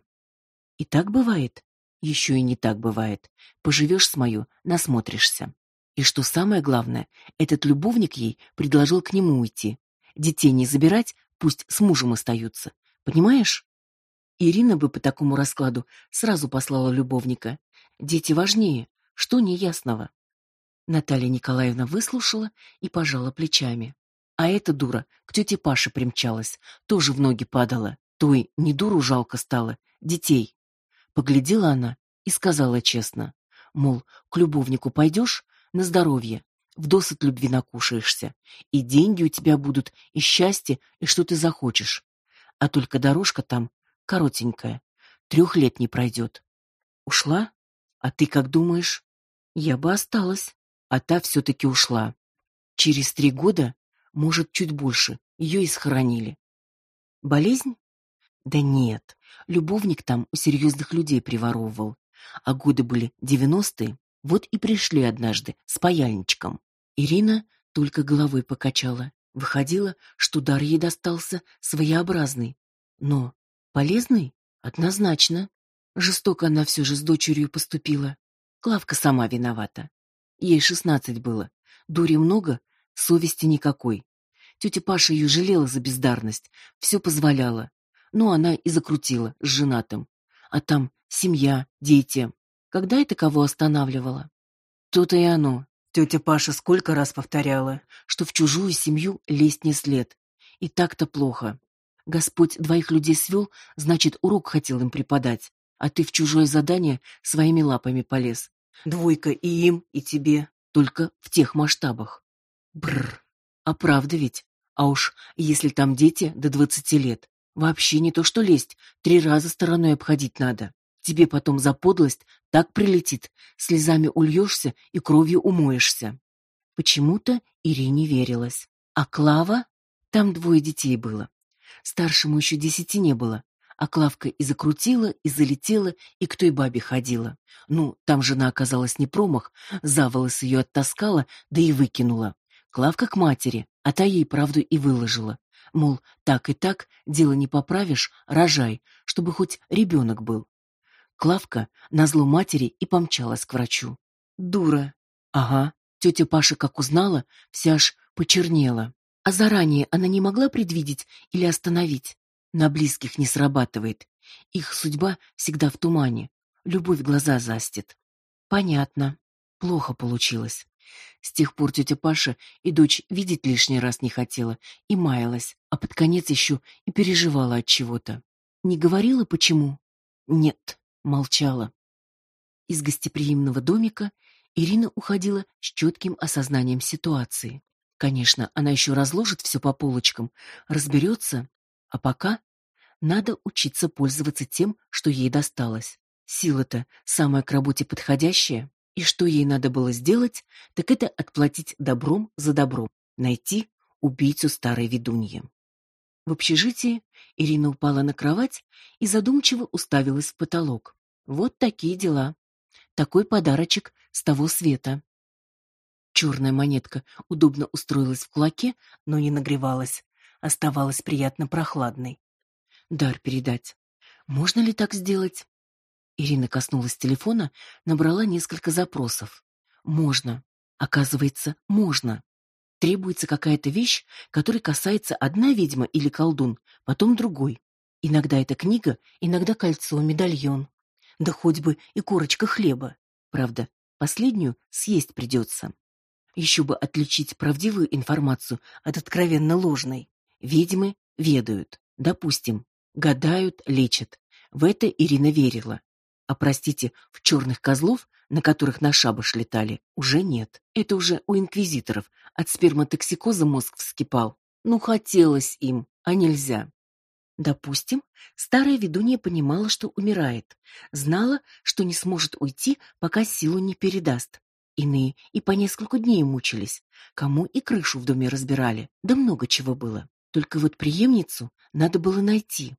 И так бывает. Еще и не так бывает. Поживешь с мою, насмотришься. И что самое главное, этот любовник ей предложил к нему уйти. Детей не забирать, пусть с мужем остаются. Понимаешь? Ирина бы по такому раскладу сразу послала любовника. Дети важнее. Что неясного? Наталья Николаевна выслушала и пожала плечами. А эта дура к тете Паше примчалась, тоже в ноги падала. Той не дуру жалко стало, детей. Поглядела она и сказала честно, мол, к любовнику пойдешь на здоровье, вдосыт любви накушаешься, и деньги у тебя будут, и счастье, и что ты захочешь. А только дорожка там коротенькая, 3 лет не пройдет. Ушла? А ты как думаешь? Я бы осталась, а та все-таки ушла. Через 3 года, может, чуть больше, ее и схоронили. Болезнь? Да нет, любовник там у серьезных людей приворовывал. А годы были 90-е, вот и пришли однажды с паяльничком. Ирина только головой покачала. Выходило, что дар ей достался своеобразный. Но полезный? Однозначно. Жестоко она все же с дочерью поступила. Клавка сама виновата. Ей 16 было. Дури много, совести никакой. Тетя Паша ее жалела за бездарность, все позволяла. Ну, она и закрутила с женатым. А там семья, дети. Когда это кого останавливало? То-то и оно. Тетя Паша сколько раз повторяла, что в чужую семью лезть не след. И так-то плохо. Господь 2 людей свел, значит, урок хотел им преподать. А ты в чужое задание своими лапами полез. 2 и им, и тебе. Только в тех масштабах. Бррр. А правда ведь? А уж если там дети до 20 лет. Вообще не то что лезть, 3 раза стороной обходить надо. Тебе потом за подлость так прилетит, слезами ульешься и кровью умоешься. Почему-то Ирине верилось. А Клава? Там 2 детей было. Старшему еще 10 не было. А Клавка и закрутила, и залетела, и к той бабе ходила. Ну, там жена оказалась не промах, за волосы ее оттаскала, да и выкинула. Клавка к матери, а та ей правду и выложила. Мол, так и так, дело не поправишь, рожай, чтобы хоть ребенок был. Клавка назло матери и помчалась к врачу. Дура. Ага, тетя Паша как узнала, вся аж почернела. А заранее она не могла предвидеть или остановить. На близких не срабатывает. Их судьба всегда в тумане. Любовь глаза застит. Понятно. Плохо получилось. С тех пор тетя Паша и дочь видеть лишний раз не хотела и маялась, а под конец еще и переживала от чего-то. Не говорила почему? Нет, молчала. Из гостеприимного домика Ирина уходила с четким осознанием ситуации. Конечно, она еще разложит все по полочкам, разберется, а пока надо учиться пользоваться тем, что ей досталось. Сила-то самая к работе подходящая. И что ей надо было сделать, так это отплатить добром за добро, найти убийцу старой ведуньи. В общежитии Ирина упала на кровать и задумчиво уставилась в потолок. Вот такие дела. Такой подарочек с того света. Черная монетка удобно устроилась в кулаке, но не нагревалась, оставалась приятно прохладной. Дар передать. Можно ли так сделать? Ирина коснулась телефона, набрала несколько запросов. Можно. Оказывается, можно. Требуется какая-то вещь, которой касается одна ведьма или колдун, потом другой. Иногда это книга, иногда кольцо, медальон. Да хоть бы и корочка хлеба. Правда, последнюю съесть придется. Еще бы отличить правдивую информацию от откровенно ложной. Ведьмы ведают, допустим, гадают, лечат. В это Ирина верила. А простите, в черных козлов, на которых на шабаш летали, уже нет. Это уже у инквизиторов от сперматоксикоза мозг вскипал. Ну, хотелось им, а нельзя. Допустим, старая ведунья понимала, что умирает, знала, что не сможет уйти, пока силу не передаст. Иные и по несколько дней мучились, кому и крышу в доме разбирали, да много чего было. Только вот преемницу надо было найти.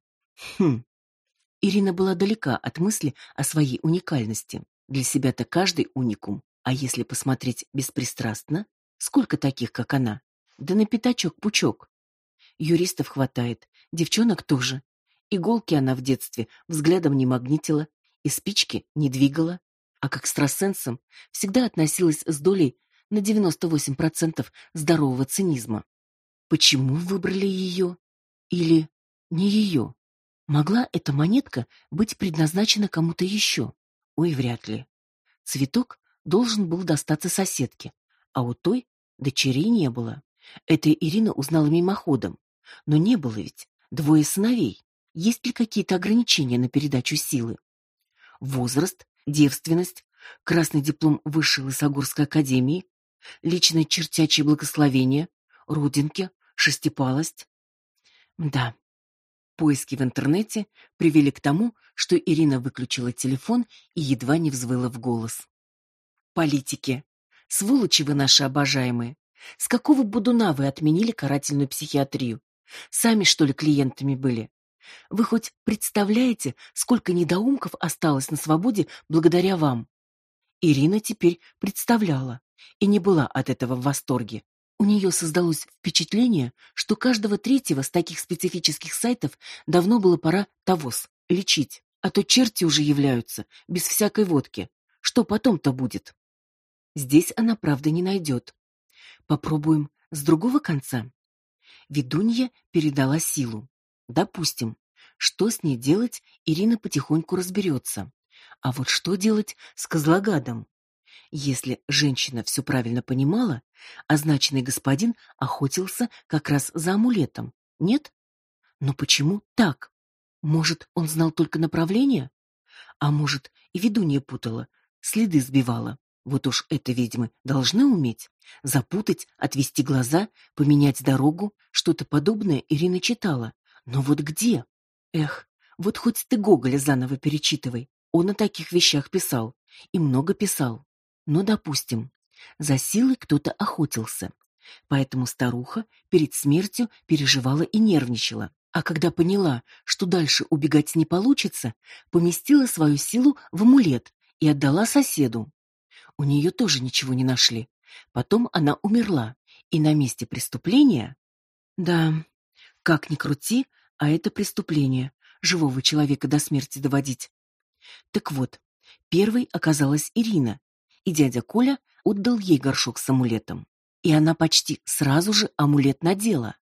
Ирина была далека от мысли о своей уникальности. Для себя-то каждый уникум. А если посмотреть беспристрастно, сколько таких, как она? Да на пятачок пучок. Юристов хватает, девчонок тоже. Иголки она в детстве взглядом не магнитила и спички не двигала, а к экстрасенсам всегда относилась с долей на 98% здорового цинизма. Почему выбрали ее? Или не ее? Могла эта монетка быть предназначена кому-то еще? Ой, вряд ли. Цветок должен был достаться соседке, а у той дочерей не было. Это Ирина узнала мимоходом. Но не было ведь двое сыновей. Есть ли какие-то ограничения на передачу силы? Возраст, девственность, красный диплом высшей Лысогорской академии, личное чертячье благословение, родинки, шестипалость. Да, поиски в интернете привели к тому, что Ирина выключила телефон и едва не взвыла в голос. Политики, сволочи вы наши обожаемые. С какого будуна вы отменили карательную психиатрию? Сами, что ли, клиентами были? Вы хоть представляете, сколько недоумков осталось на свободе благодаря вам? Ирина теперь представляла и не была от этого в восторге. У нее создалось впечатление, что каждого третьего с таких специфических сайтов давно было пора тавос лечить, а то черти уже являются без всякой водки. Что потом-то будет? Здесь она правды не найдет. Попробуем с другого конца. Ведунья передала силу. Допустим, что с ней делать, Ирина потихоньку разберется. А вот что делать с козлогадом? Если женщина все правильно понимала, означенный господин охотился как раз за амулетом. Нет? Но почему так? Может, он знал только направление? А может, и ведунья путала, следы сбивала. Вот уж это ведьмы должны уметь. Запутать, отвести глаза, поменять дорогу. Что-то подобное Ирина читала. Но вот где? Эх, вот хоть ты Гоголя заново перечитывай. Он о таких вещах писал. И много писал. Но, допустим, за силой кто-то охотился. Поэтому старуха перед смертью переживала и нервничала. А когда поняла, что дальше убегать не получится, поместила свою силу в амулет и отдала соседу. У нее тоже ничего не нашли. Потом она умерла, и на месте преступления... Да, как ни крути, а это преступление, живого человека до смерти доводить. Так вот, первой оказалась Ирина, и дядя Коля отдал ей горшок с амулетом. И она почти сразу же амулет надела.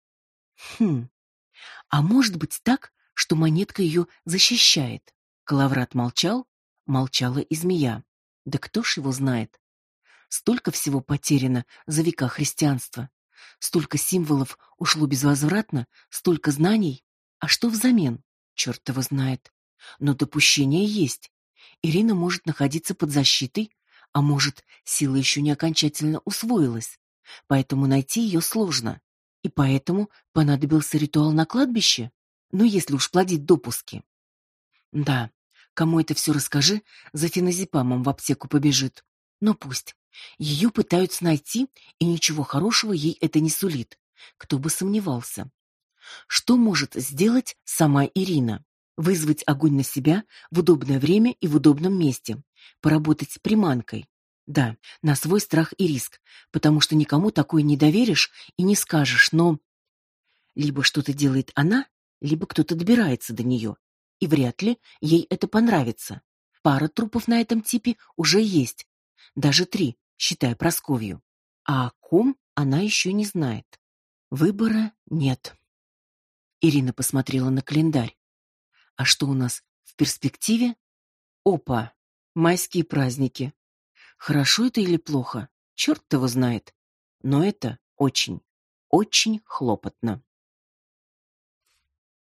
А может быть так, что монетка ее защищает? Коловрат молчал, молчала и змея. Да кто ж его знает? Столько всего потеряно за века христианства. Столько символов ушло безвозвратно, столько знаний. А что взамен? Черт его знает. Но допущение есть. Ирина может находиться под защитой, а может, сила еще не окончательно усвоилась. Поэтому найти ее сложно. И поэтому понадобился ритуал на кладбище? Ну, если уж плодить допуски. Да, кому это все расскажи, за феназепамом в аптеку побежит. Но пусть. Ее пытаются найти, и ничего хорошего ей это не сулит. Кто бы сомневался. Что может сделать сама Ирина? Вызвать огонь на себя в удобное время и в удобном месте. Поработать с приманкой. Да, на свой страх и риск, потому что никому такое не доверишь и не скажешь, но... Либо что-то делает она, либо кто-то добирается до нее. И вряд ли ей это понравится. Пара трупов на этом типе уже есть. Даже 3, считая Прасковью. А о ком она еще не знает. Выбора нет. Ирина посмотрела на календарь. А что у нас в перспективе? Опа, майские праздники. Хорошо это или плохо? Черт его знает. Но это очень, очень хлопотно.